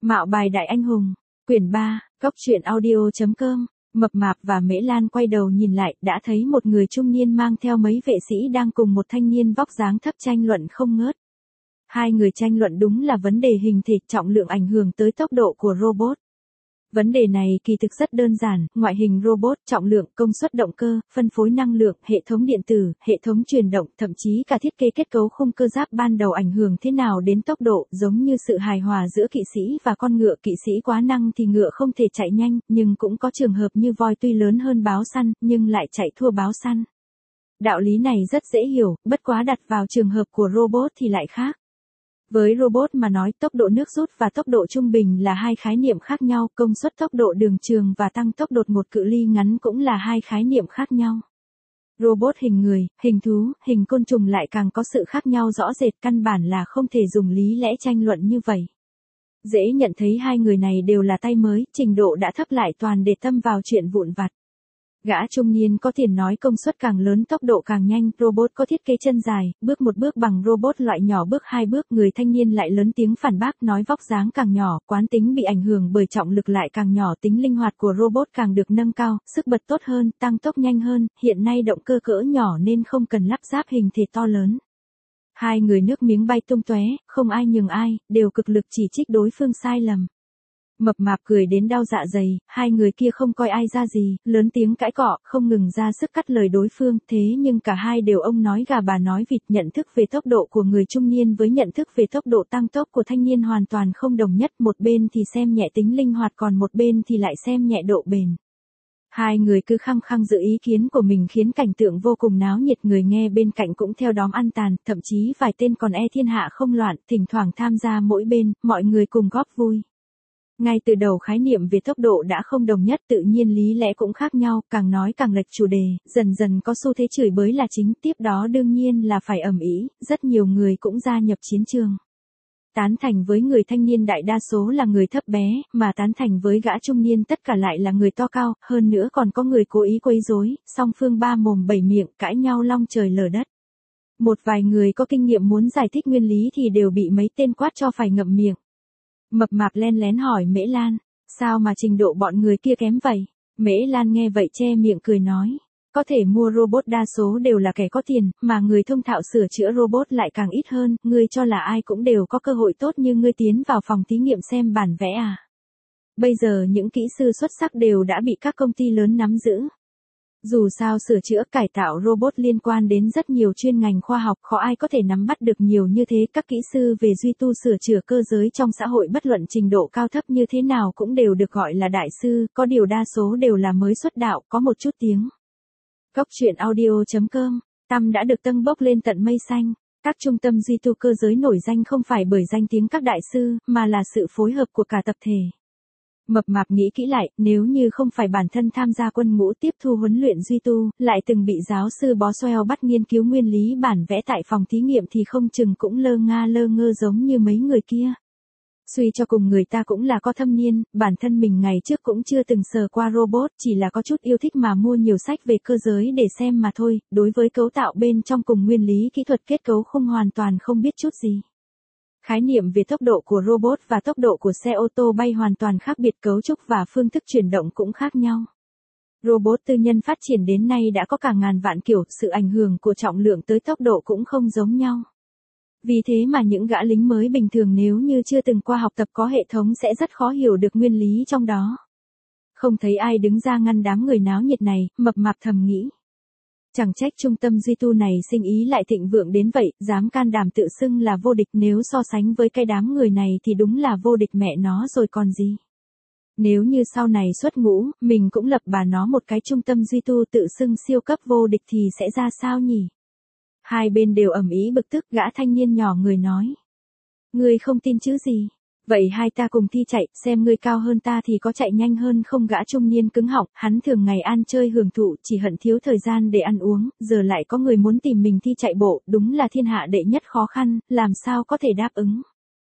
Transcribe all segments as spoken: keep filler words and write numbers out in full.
Mạo bài đại anh hùng, quyển ba, cốc truyện audio.com, Mập Mạp và Mễ Lan quay đầu nhìn lại, đã thấy một người trung niên mang theo mấy vệ sĩ đang cùng một thanh niên vóc dáng thấp tranh luận không ngớt. Hai người tranh luận đúng là vấn đề hình thể, trọng lượng ảnh hưởng tới tốc độ của robot. Vấn đề này kỳ thực rất đơn giản, ngoại hình robot, trọng lượng, công suất động cơ, phân phối năng lượng, hệ thống điện tử, hệ thống truyền động, thậm chí cả thiết kế kết cấu khung cơ giáp ban đầu ảnh hưởng thế nào đến tốc độ, giống như sự hài hòa giữa kỵ sĩ và con ngựa. Kỵ sĩ quá năng thì ngựa không thể chạy nhanh, nhưng cũng có trường hợp như voi tuy lớn hơn báo săn, nhưng lại chạy thua báo săn. Đạo lý này rất dễ hiểu, bất quá đặt vào trường hợp của robot thì lại khác. Với robot mà nói, tốc độ nước rút và tốc độ trung bình là hai khái niệm khác nhau, công suất tốc độ đường trường và tăng tốc đột ngột cự ly ngắn cũng là hai khái niệm khác nhau. Robot hình người, hình thú, hình côn trùng lại càng có sự khác nhau rõ rệt, căn bản là không thể dùng lý lẽ tranh luận như vậy. Dễ nhận thấy hai người này đều là tay mới, trình độ đã thấp lại toàn để tâm vào chuyện vụn vặt. Gã trung niên có tiền nói công suất càng lớn tốc độ càng nhanh, robot có thiết kế chân dài, bước một bước bằng robot loại nhỏ bước hai bước. Người thanh niên lại lớn tiếng phản bác nói vóc dáng càng nhỏ, quán tính bị ảnh hưởng bởi trọng lực lại càng nhỏ, tính linh hoạt của robot càng được nâng cao, sức bật tốt hơn, tăng tốc nhanh hơn, hiện nay động cơ cỡ nhỏ nên không cần lắp ráp hình thể to lớn. Hai người nước miếng bay tung tóe, không ai nhường ai, đều cực lực chỉ trích đối phương sai lầm. Mập Mạp cười đến đau dạ dày, hai người kia không coi ai ra gì, lớn tiếng cãi cọ, không ngừng ra sức cắt lời đối phương, thế nhưng cả hai đều ông nói gà bà nói vịt. Nhận thức về tốc độ của người trung niên với nhận thức về tốc độ tăng tốc của thanh niên hoàn toàn không đồng nhất, một bên thì xem nhẹ tính linh hoạt còn một bên thì lại xem nhẹ độ bền. Hai người cứ khăng khăng giữ ý kiến của mình khiến cảnh tượng vô cùng náo nhiệt, người nghe bên cạnh cũng theo đóm ăn tàn, thậm chí vài tên còn e thiên hạ không loạn, thỉnh thoảng tham gia mỗi bên, mọi người cùng góp vui. Ngay từ đầu khái niệm về tốc độ đã không đồng nhất, tự nhiên lý lẽ cũng khác nhau, càng nói càng lệch chủ đề, dần dần có xu thế chửi bới là chính, tiếp đó đương nhiên là phải ầm ĩ, rất nhiều người cũng gia nhập chiến trường. Tán thành với người thanh niên đại đa số là người thấp bé, mà tán thành với gã trung niên tất cả lại là người to cao, hơn nữa còn có người cố ý quấy rối, song phương ba mồm bảy miệng, cãi nhau long trời lở đất. Một vài người có kinh nghiệm muốn giải thích nguyên lý thì đều bị mấy tên quát cho phải ngậm miệng. Mập Mạp len lén hỏi Mễ Lan, sao mà trình độ bọn người kia kém vậy? Mễ Lan nghe vậy che miệng cười nói, có thể mua robot đa số đều là kẻ có tiền, mà người thông thạo sửa chữa robot lại càng ít hơn, ngươi cho là ai cũng đều có cơ hội tốt như ngươi tiến vào phòng thí nghiệm xem bản vẽ à? Bây giờ những kỹ sư xuất sắc đều đã bị các công ty lớn nắm giữ. Dù sao sửa chữa cải tạo robot liên quan đến rất nhiều chuyên ngành khoa học, khó ai có thể nắm bắt được nhiều như thế. Các kỹ sư về duy tu sửa chữa cơ giới trong xã hội bất luận trình độ cao thấp như thế nào cũng đều được gọi là đại sư, có điều đa số đều là mới xuất đạo, có một chút tiếng. Cốc truyện audio.com, tăm đã được tâng bốc lên tận mây xanh. Các trung tâm duy tu cơ giới nổi danh không phải bởi danh tiếng các đại sư, mà là sự phối hợp của cả tập thể. Mập Mạp nghĩ kỹ lại, nếu như không phải bản thân tham gia quân ngũ tiếp thu huấn luyện duy tu, lại từng bị giáo sư Boswell bắt nghiên cứu nguyên lý bản vẽ tại phòng thí nghiệm thì không chừng cũng lơ nga lơ ngơ giống như mấy người kia. Suy cho cùng người ta cũng là có thâm niên, bản thân mình ngày trước cũng chưa từng sờ qua robot, chỉ là có chút yêu thích mà mua nhiều sách về cơ giới để xem mà thôi, đối với cấu tạo bên trong cùng nguyên lý kỹ thuật kết cấu không hoàn toàn không biết chút gì. Khái niệm về tốc độ của robot và tốc độ của xe ô tô bay hoàn toàn khác biệt, cấu trúc và phương thức chuyển động cũng khác nhau. Robot tư nhân phát triển đến nay đã có cả ngàn vạn kiểu, sự ảnh hưởng của trọng lượng tới tốc độ cũng không giống nhau. Vì thế mà những gã lính mới bình thường nếu như chưa từng qua học tập có hệ thống sẽ rất khó hiểu được nguyên lý trong đó. Không thấy ai đứng ra ngăn đám người náo nhiệt này, Mập Mạp thầm nghĩ. Chẳng trách trung tâm duy tu này sinh ý lại thịnh vượng đến vậy, dám can đảm tự xưng là vô địch, nếu so sánh với cái đám người này thì đúng là vô địch mẹ nó rồi còn gì. Nếu như sau này xuất ngũ, mình cũng lập bà nó một cái trung tâm duy tu tự xưng siêu cấp vô địch thì sẽ ra sao nhỉ? Hai bên đều ầm ĩ bực tức, gã thanh niên nhỏ người nói. Ngươi không tin chứ gì? Vậy hai ta cùng thi chạy, xem ngươi cao hơn ta thì có chạy nhanh hơn không? Gã trung niên cứng họng, hắn thường ngày ăn chơi hưởng thụ, chỉ hận thiếu thời gian để ăn uống, giờ lại có người muốn tìm mình thi chạy bộ, đúng là thiên hạ đệ nhất khó khăn, làm sao có thể đáp ứng.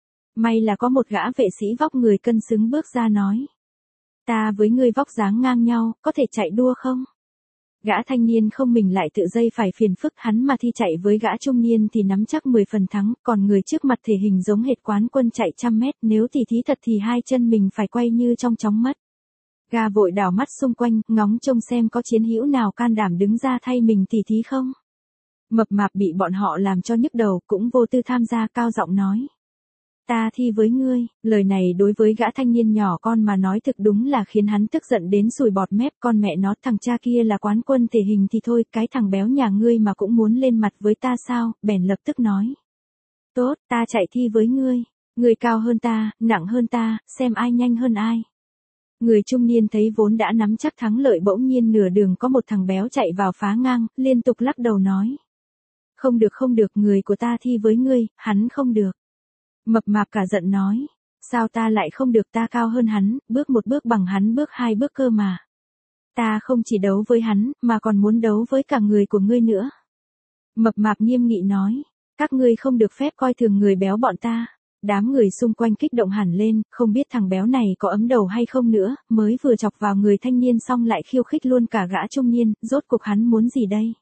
May là có một gã vệ sĩ vóc người cân xứng bước ra nói. Ta với ngươi vóc dáng ngang nhau, có thể chạy đua không? Gã thanh niên không mình lại tự dây phải phiền phức, hắn mà thi chạy với gã trung niên thì nắm chắc mười phần thắng, còn người trước mặt thể hình giống hệt quán quân chạy trăm mét, nếu tỉ thí thật thì hai chân mình phải quay như trong chóng mất. Gã vội đảo mắt xung quanh, ngóng trông xem có chiến hữu nào can đảm đứng ra thay mình tỉ thí không. Mập mạp bị bọn họ làm cho nhức đầu, cũng vô tư tham gia, cao giọng nói. Ta thi với ngươi. Lời này đối với gã thanh niên nhỏ con mà nói thực đúng là khiến hắn tức giận đến sùi bọt mép. Con mẹ nó, thằng cha kia là quán quân thể hình thì thôi, cái thằng béo nhà ngươi mà cũng muốn lên mặt với ta sao? Bèn lập tức nói. Tốt, ta chạy thi với ngươi. Ngươi cao hơn ta, nặng hơn ta, xem ai nhanh hơn ai. Người trung niên thấy vốn đã nắm chắc thắng lợi, bỗng nhiên nửa đường có một thằng béo chạy vào phá ngang, liên tục lắc đầu nói. Không được không được, người của ta thi với ngươi, hắn không được. Mập mạp cả giận nói. Sao ta lại không được, ta cao hơn hắn, bước một bước bằng hắn bước hai bước cơ mà. Ta không chỉ đấu với hắn, mà còn muốn đấu với cả người của ngươi nữa. Mập mạp nghiêm nghị nói. Các ngươi không được phép coi thường người béo bọn ta. Đám người xung quanh kích động hẳn lên, không biết thằng béo này có ấm đầu hay không nữa, mới vừa chọc vào người thanh niên xong lại khiêu khích luôn cả gã trung niên, rốt cuộc hắn muốn gì đây?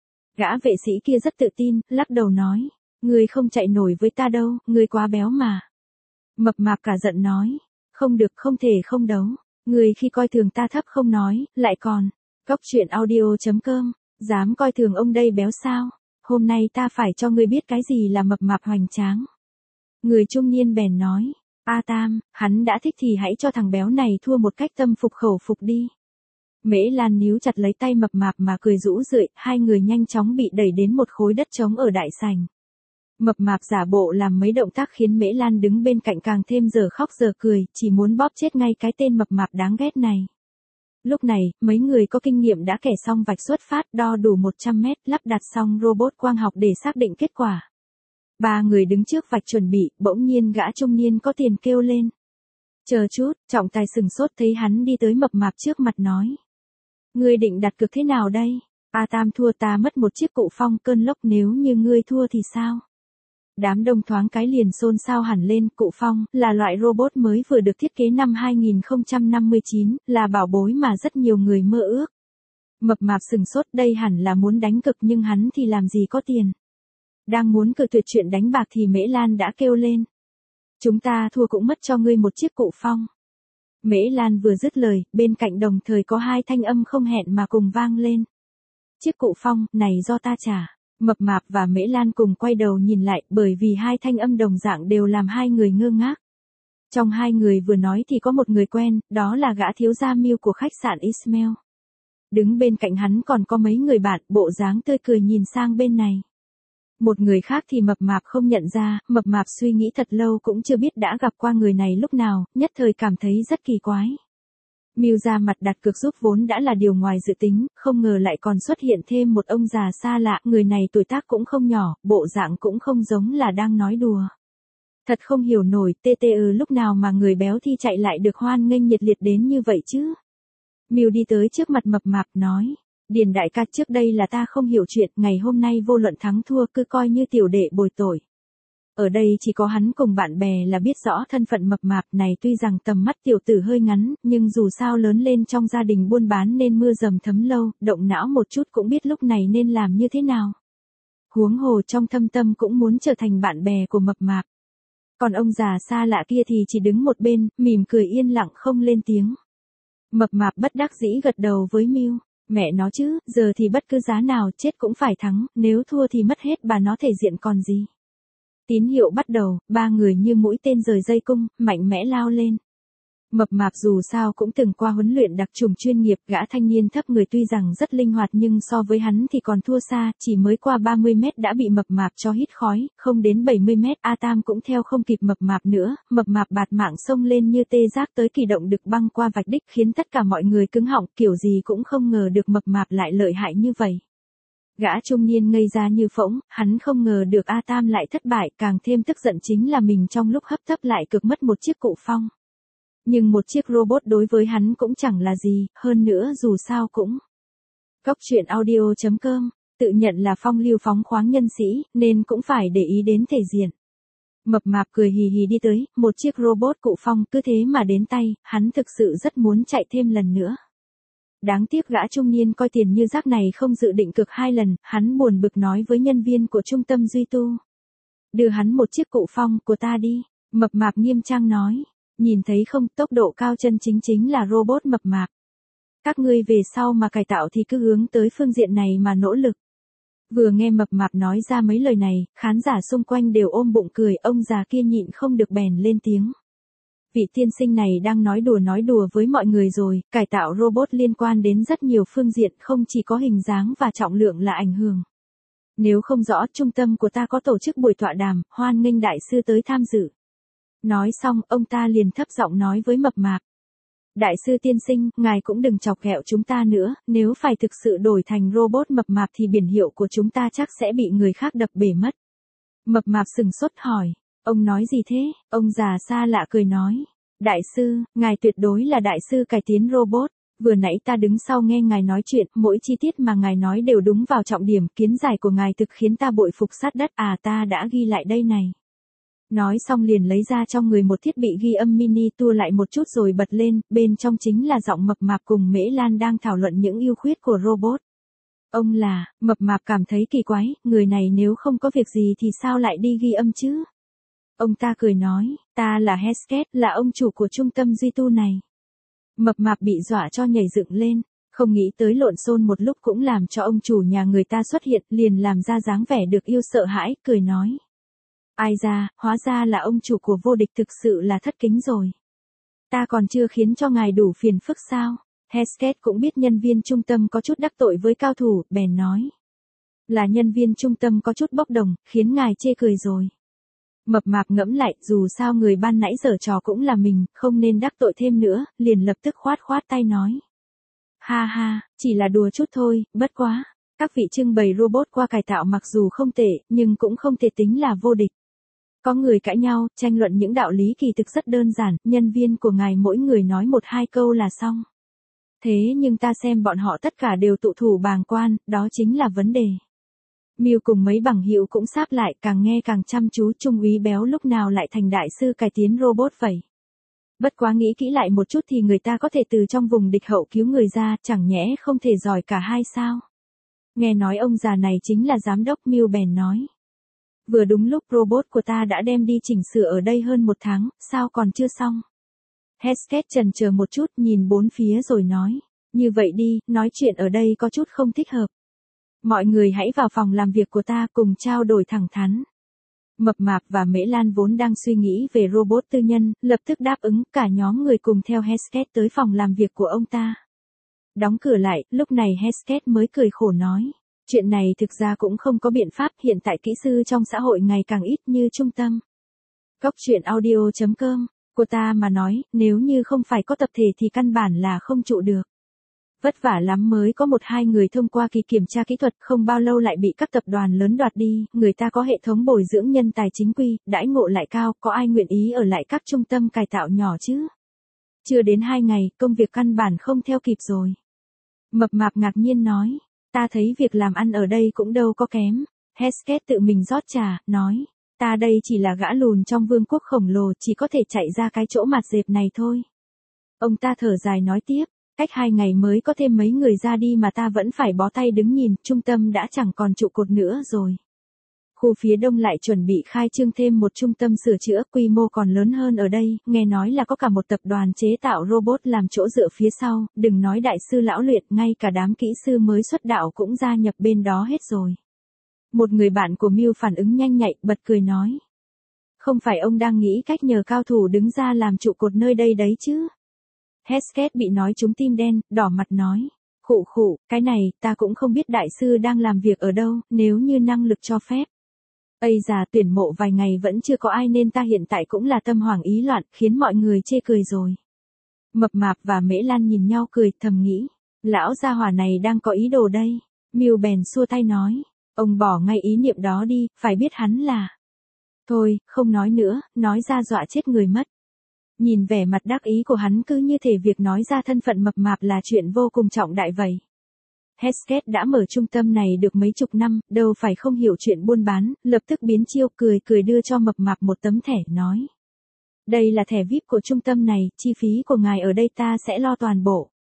Gã vệ sĩ kia rất tự tin, lắc đầu nói. Ngươi không chạy nổi với ta đâu, ngươi quá béo mà. Mập mạp cả giận nói. Không được, không thể không đấu. Ngươi khi coi thường ta thấp không nói, lại còn. Góc truyện audio chấm com. Dám coi thường ông đây béo sao? Hôm nay ta phải cho ngươi biết cái gì là mập mạp hoành tráng. Người trung niên bèn nói. A Tam, hắn đã thích thì hãy cho thằng béo này thua một cách tâm phục khẩu phục đi. Mễ Lan níu chặt lấy tay mập mạp mà cười rũ rượi, hai người nhanh chóng bị đẩy đến một khối đất trống ở đại sảnh. Mập mạp giả bộ làm mấy động tác khiến Mễ Lan đứng bên cạnh càng thêm giờ khóc giờ cười, chỉ muốn bóp chết ngay cái tên mập mạp đáng ghét này. Lúc này, mấy người có kinh nghiệm đã kẻ xong vạch xuất phát, đo đủ một trăm mét, lắp đặt xong robot quang học để xác định kết quả. Ba người đứng trước vạch chuẩn bị, bỗng nhiên gã trung niên có tiền kêu lên. Chờ chút, trọng tài sừng sốt thấy hắn đi tới mập mạp trước mặt nói. Ngươi định đặt cược thế nào đây? A Tam thua ta mất một chiếc cụ phong cơn lốc, nếu như ngươi thua thì sao? Đám đông thoáng cái liền xôn xao hẳn lên. Cụ phong là loại robot mới vừa được thiết kế năm hai nghìn không trăm năm mươi chín, là bảo bối mà rất nhiều người mơ ước. Mập mạp sừng sốt, đây hẳn là muốn đánh cực nhưng hắn thì làm gì có tiền. Đang muốn cự tuyệt chuyện đánh bạc thì Mễ Lan đã kêu lên. Chúng ta thua cũng mất cho ngươi một chiếc cụ phong. Mễ Lan vừa dứt lời, bên cạnh đồng thời có hai thanh âm không hẹn mà cùng vang lên. Chiếc cụ phong này do ta trả. Mập mạp và Mễ Lan cùng quay đầu nhìn lại, bởi vì hai thanh âm đồng dạng đều làm hai người ngơ ngác. Trong hai người vừa nói thì có một người quen, đó là gã thiếu gia Miu của khách sạn Ismail. Đứng bên cạnh hắn còn có mấy người bạn, bộ dáng tươi cười nhìn sang bên này. Một người khác thì mập mạp không nhận ra, mập mạp suy nghĩ thật lâu cũng chưa biết đã gặp qua người này lúc nào, nhất thời cảm thấy rất kỳ quái. Miu ra mặt đặt cược giúp vốn đã là điều ngoài dự tính, không ngờ lại còn xuất hiện thêm một ông già xa lạ, người này tuổi tác cũng không nhỏ, bộ dạng cũng không giống là đang nói đùa. Thật không hiểu nổi, tê tê ư lúc nào mà người béo thi chạy lại được hoan nghênh nhiệt liệt đến như vậy chứ. Miu đi tới trước mặt mập mạp nói, Điền đại ca, trước đây là ta không hiểu chuyện, ngày hôm nay vô luận thắng thua cứ coi như tiểu đệ bồi tội. Ở đây chỉ có hắn cùng bạn bè là biết rõ thân phận mập mạp này, tuy rằng tầm mắt tiểu tử hơi ngắn, nhưng dù sao lớn lên trong gia đình buôn bán nên mưa dầm thấm lâu, động não một chút cũng biết lúc này nên làm như thế nào. Huống hồ trong thâm tâm cũng muốn trở thành bạn bè của mập mạp. Còn ông già xa lạ kia thì chỉ đứng một bên, mỉm cười yên lặng không lên tiếng. Mập mạp bất đắc dĩ gật đầu với Miu. Mẹ nó chứ, giờ thì bất cứ giá nào chết cũng phải thắng, nếu thua thì mất hết bà nó thể diện còn gì. Tín hiệu bắt đầu, ba người như mũi tên rời dây cung, mạnh mẽ lao lên. Mập mạp dù sao cũng từng qua huấn luyện đặc trùng chuyên nghiệp, gã thanh niên thấp người tuy rằng rất linh hoạt nhưng so với hắn thì còn thua xa, chỉ mới qua ba mươi mét đã bị mập mạp cho hít khói, không đến bảy mươi mét A Tam cũng theo không kịp mập mạp nữa, mập mạp bạt mạng xông lên như tê giác tới kỳ động đực băng qua vạch đích khiến tất cả mọi người cứng họng, kiểu gì cũng không ngờ được mập mạp lại lợi hại như vậy. Gã trung niên ngây ra như phỗng, hắn không ngờ được A Tam lại thất bại, càng thêm tức giận chính là mình trong lúc hấp tấp lại cực mất một chiếc cụ phong. Nhưng một chiếc robot đối với hắn cũng chẳng là gì, hơn nữa dù sao cũng. Góc truyện audio chấm com, tự nhận là phong lưu phóng khoáng nhân sĩ, nên cũng phải để ý đến thể diện. Mập mạp cười hì hì đi tới, một chiếc robot cụ phong cứ thế mà đến tay, hắn thực sự rất muốn chạy thêm lần nữa. Đáng tiếc gã trung niên coi tiền như rác này không dự định cược hai lần, hắn buồn bực nói với nhân viên của trung tâm duy tu. Đưa hắn một chiếc cụ phong của ta đi, mập mạp nghiêm trang nói. Nhìn thấy không, tốc độ cao chân chính chính là robot mập mạp. Các ngươi về sau mà cải tạo thì cứ hướng tới phương diện này mà nỗ lực. Vừa nghe mập mạp nói ra mấy lời này, khán giả xung quanh đều ôm bụng cười, ông già kia nhịn không được bèn lên tiếng. Vị tiên sinh này đang nói đùa nói đùa với mọi người rồi, cải tạo robot liên quan đến rất nhiều phương diện, không chỉ có hình dáng và trọng lượng là ảnh hưởng. Nếu không rõ, trung tâm của ta có tổ chức buổi tọa đàm, hoan nghênh đại sư tới tham dự. Nói xong, ông ta liền thấp giọng nói với mập mạp. Đại sư tiên sinh, ngài cũng đừng chọc ghẹo chúng ta nữa, nếu phải thực sự đổi thành robot mập mạp thì biển hiệu của chúng ta chắc sẽ bị người khác đập bể mất. Mập mạp sừng sốt hỏi, ông nói gì thế? Ông già xa lạ cười nói, đại sư, ngài tuyệt đối là đại sư cải tiến robot, vừa nãy ta đứng sau nghe ngài nói chuyện, mỗi chi tiết mà ngài nói đều đúng vào trọng điểm, kiến giải của ngài thực khiến ta bội phục sát đất, à ta đã ghi lại đây này. Nói xong liền lấy ra trong người một thiết bị ghi âm mini, tua lại một chút rồi bật lên, bên trong chính là giọng mập mạp cùng Mễ Lan đang thảo luận những ưu khuyết của robot. Ông là, mập mạp cảm thấy kỳ quái, người này nếu không có việc gì thì sao lại đi ghi âm chứ? Ông ta cười nói, ta là Hesketh, là ông chủ của trung tâm duy tu này. Mập mạp bị dọa cho nhảy dựng lên, không nghĩ tới lộn xôn một lúc cũng làm cho ông chủ nhà người ta xuất hiện, liền làm ra dáng vẻ được yêu sợ hãi, cười nói. Ai ra, hóa ra là ông chủ của vô địch, thực sự là thất kính rồi. Ta còn chưa khiến cho ngài đủ phiền phức sao? Hesketh cũng biết nhân viên trung tâm có chút đắc tội với cao thủ, bèn nói. Là nhân viên trung tâm có chút bốc đồng, khiến ngài chê cười rồi. Mập mạp ngẫm lại, dù sao người ban nãy giở trò cũng là mình, không nên đắc tội thêm nữa, liền lập tức khoát khoát tay nói. Ha ha, chỉ là đùa chút thôi, bất quá. Các vị trưng bày robot qua cải tạo mặc dù không tệ, nhưng cũng không thể tính là vô địch. Có người cãi nhau, tranh luận những đạo lý kỳ thực rất đơn giản, nhân viên của ngài mỗi người nói một hai câu là xong. Thế nhưng ta xem bọn họ tất cả đều tụ thủ bàng quan, đó chính là vấn đề. Miu cùng mấy bằng hữu cũng sáp lại, càng nghe càng chăm chú, Trung úy béo lúc nào lại thành đại sư cải tiến robot vậy. Bất quá nghĩ kỹ lại một chút thì người ta có thể từ trong vùng địch hậu cứu người ra, chẳng nhẽ không thể giỏi cả hai sao? Nghe nói ông già này chính là giám đốc, Miu bèn nói. Vừa đúng lúc robot của ta đã đem đi chỉnh sửa ở đây hơn một tháng, sao còn chưa xong? Hesketh chần chờ một chút, nhìn bốn phía rồi nói. Như vậy đi, nói chuyện ở đây có chút không thích hợp. Mọi người hãy vào phòng làm việc của ta cùng trao đổi thẳng thắn. Mập mạp và Mễ Lan vốn đang suy nghĩ về robot tư nhân, lập tức đáp ứng, cả nhóm người cùng theo Hesketh tới phòng làm việc của ông ta. Đóng cửa lại, lúc này Hesketh mới cười khổ nói. Chuyện này thực ra cũng không có biện pháp, hiện tại kỹ sư trong xã hội ngày càng ít như trung tâm. Góc truyện audio chấm com, cô ta mà nói, nếu như không phải có tập thể thì căn bản là không trụ được. Vất vả lắm mới có một hai người thông qua kỳ kiểm tra kỹ thuật, không bao lâu lại bị các tập đoàn lớn đoạt đi, người ta có hệ thống bồi dưỡng nhân tài chính quy, đãi ngộ lại cao, có ai nguyện ý ở lại các trung tâm cải tạo nhỏ chứ? Chưa đến hai ngày, công việc căn bản không theo kịp rồi. Mập mạp ngạc nhiên nói. Ta thấy việc làm ăn ở đây cũng đâu có kém. Hesketh tự mình rót trà, nói. Ta đây chỉ là gã lùn trong vương quốc khổng lồ, chỉ có thể chạy ra cái chỗ mặt dẹp này thôi. Ông ta thở dài nói tiếp. Cách hai ngày mới có thêm mấy người ra đi mà ta vẫn phải bó tay đứng nhìn, trung tâm đã chẳng còn trụ cột nữa rồi. Khu phía đông lại chuẩn bị khai trương thêm một trung tâm sửa chữa, quy mô còn lớn hơn ở đây, nghe nói là có cả một tập đoàn chế tạo robot làm chỗ dựa phía sau, đừng nói đại sư lão luyện, ngay cả đám kỹ sư mới xuất đạo cũng gia nhập bên đó hết rồi. Một người bạn của Miu phản ứng nhanh nhạy, bật cười nói. Không phải ông đang nghĩ cách nhờ cao thủ đứng ra làm trụ cột nơi đây đấy chứ? Hesketh bị nói trúng tim đen, đỏ mặt nói. Khụ khụ, cái này, ta cũng không biết đại sư đang làm việc ở đâu, nếu như năng lực cho phép. Ây già, tuyển mộ vài ngày vẫn chưa có ai nên ta hiện tại cũng là tâm hoảng ý loạn, khiến mọi người chê cười rồi. Mập mạp và Mễ Lan nhìn nhau cười, thầm nghĩ. Lão gia hỏa này đang có ý đồ đây. Miu bèn xua tay nói. Ông bỏ ngay ý niệm đó đi, phải biết hắn là. Thôi, không nói nữa, nói ra dọa chết người mất. Nhìn vẻ mặt đắc ý của hắn cứ như thể việc nói ra thân phận mập mạp là chuyện vô cùng trọng đại vậy. Hesketh đã mở trung tâm này được mấy chục năm, đâu phải không hiểu chuyện buôn bán, lập tức biến chiêu, cười cười đưa cho mập mạp một tấm thẻ, nói. Đây là thẻ vi ai pi của trung tâm này, chi phí của ngài ở đây ta sẽ lo toàn bộ.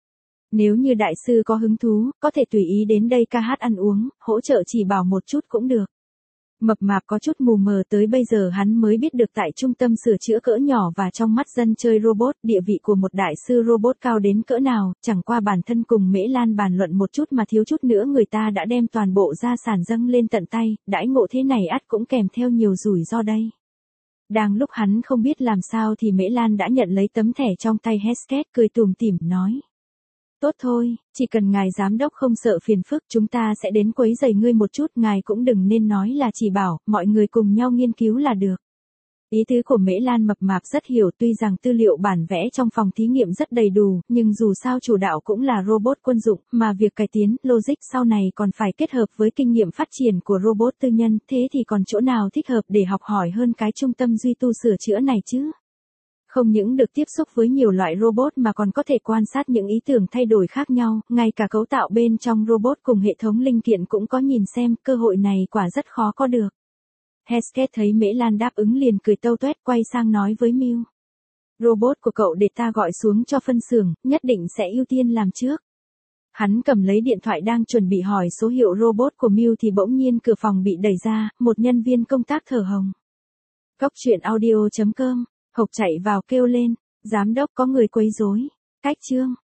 Nếu như đại sư có hứng thú, có thể tùy ý đến đây ca hát ăn uống, hỗ trợ chỉ bảo một chút cũng được. Mập mạp có chút mù mờ, tới bây giờ hắn mới biết được tại trung tâm sửa chữa cỡ nhỏ và trong mắt dân chơi robot, địa vị của một đại sư robot cao đến cỡ nào, chẳng qua bản thân cùng Mễ Lan bàn luận một chút mà thiếu chút nữa người ta đã đem toàn bộ gia sản dâng lên tận tay, đãi ngộ thế này ắt cũng kèm theo nhiều rủi ro đây. Đang lúc hắn không biết làm sao thì Mễ Lan đã nhận lấy tấm thẻ trong tay Hesketh, cười tủm tỉm nói. Tốt thôi, chỉ cần ngài giám đốc không sợ phiền phức chúng ta sẽ đến quấy rầy ngươi một chút, ngài cũng đừng nên nói là chỉ bảo, mọi người cùng nhau nghiên cứu là được. Ý tứ của Mễ Lan mập mạp rất hiểu, tuy rằng tư liệu bản vẽ trong phòng thí nghiệm rất đầy đủ, nhưng dù sao chủ đạo cũng là robot quân dụng, mà việc cải tiến, logic sau này còn phải kết hợp với kinh nghiệm phát triển của robot tư nhân, thế thì còn chỗ nào thích hợp để học hỏi hơn cái trung tâm duy tu sửa chữa này chứ? Không những được tiếp xúc với nhiều loại robot mà còn có thể quan sát những ý tưởng thay đổi khác nhau, ngay cả cấu tạo bên trong robot cùng hệ thống linh kiện cũng có nhìn xem, cơ hội này quả rất khó có được. Hesketh thấy Mễ Lan đáp ứng liền cười tâu tuét, quay sang nói với Mew. Robot của cậu để ta gọi xuống cho phân xưởng, nhất định sẽ ưu tiên làm trước. Hắn cầm lấy điện thoại đang chuẩn bị hỏi số hiệu robot của Mew thì bỗng nhiên cửa phòng bị đẩy ra, một nhân viên công tác thở hồng. Cốc truyện audio chấm com Hộc chạy vào kêu lên, giám đốc có người quấy rối. Cách chương